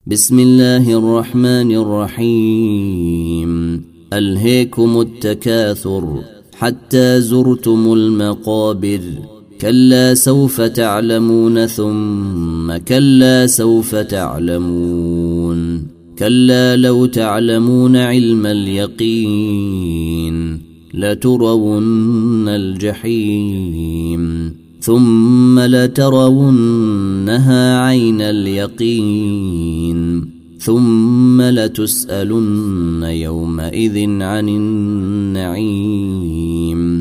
بسم الله الرحمن الرحيم. ألهيكم التكاثر حتى زرتم المقابر، كلا سوف تعلمون ثم كلا سوف تعلمون، كلا لو تعلمون علم اليقين لترون الجحيم ثم لترونها عين اليقين ثم لتسألن يومئذ عن النعيم.